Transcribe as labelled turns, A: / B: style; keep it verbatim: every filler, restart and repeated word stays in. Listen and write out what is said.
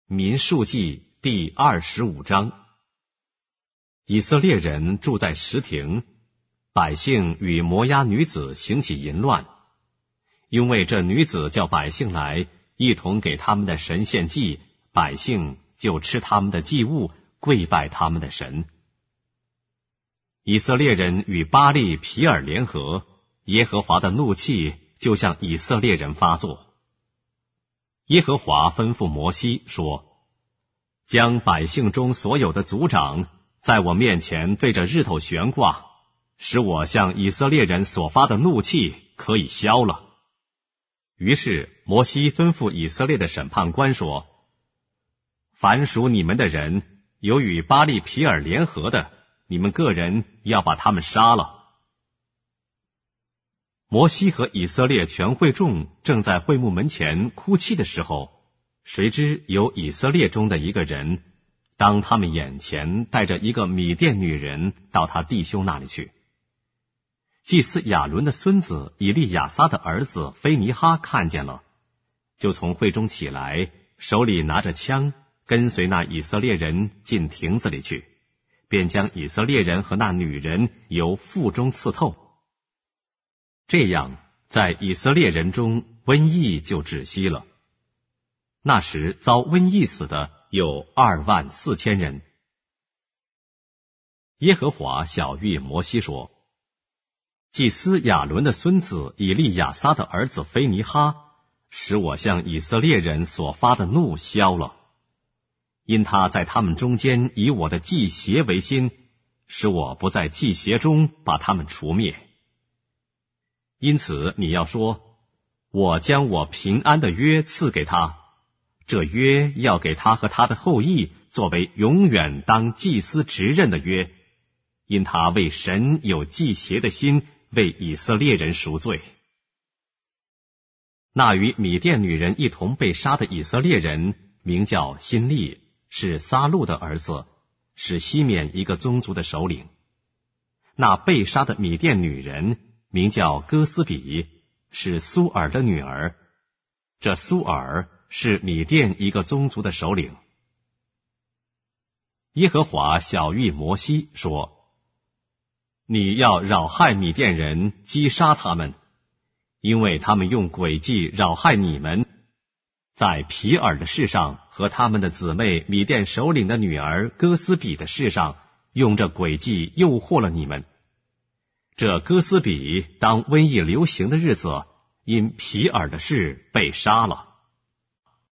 A: 民数记第二十五章。以色列人住在什亭，百姓与摩押女子行起淫乱，因为这女子叫百姓来，一同给他们的神献祭，百姓就吃他们的祭物，跪拜他们的神。以色列人与巴力毗尔联合，耶和华的怒气就向以色列人发作。耶和华吩咐摩西说：将百姓中所有的族长在我面前对着日头悬挂，使我向以色列人所发的怒气可以消了。于是摩西吩咐以色列的审判官说：凡属你们的人，有与巴力毗尔联合的，你们个人要把他们杀了。摩西和以色列全会众正在会幕门前哭泣的时候，谁知有以色列中的一个人，当他们眼前带着一个米甸女人到他弟兄那里去。祭司亚伦的孙子以利亚撒的儿子菲尼哈看见了，就从会中起来，手里拿着枪，跟随那以色列人进亭子里去，便将以色列人和那女人由腹中刺透。这样，在以色列人中瘟疫就止息了。那时遭瘟疫死的有二万四千人。耶和华晓谕摩西说：祭司亚伦的孙子以利亚撒的儿子菲尼哈，使我向以色列人所发的怒消了，因他在他们中间以我的祭邪为心，使我不在祭邪中把他们除灭。因此你要说：我将我平安的约赐给他，这约要给他和他的后裔作为永远当祭司职任的约，因他为神有祭邪的心，为以色列人赎罪。那与米甸女人一同被杀的以色列人名叫辛利，是撒路的儿子，是西缅一个宗族的首领。那被杀的米甸女人名叫哥斯比，是苏尔的女儿，这苏尔是米甸一个宗族的首领。耶和华晓谕摩西说：你要扰害米甸人，击杀他们，因为他们用诡计扰害你们，在毗尔的事上和他们的姊妹米甸首领的女儿哥斯比的事上，用这诡计诱惑了你们。这哥斯比当瘟疫流行的日子，因毗尔的事被杀了。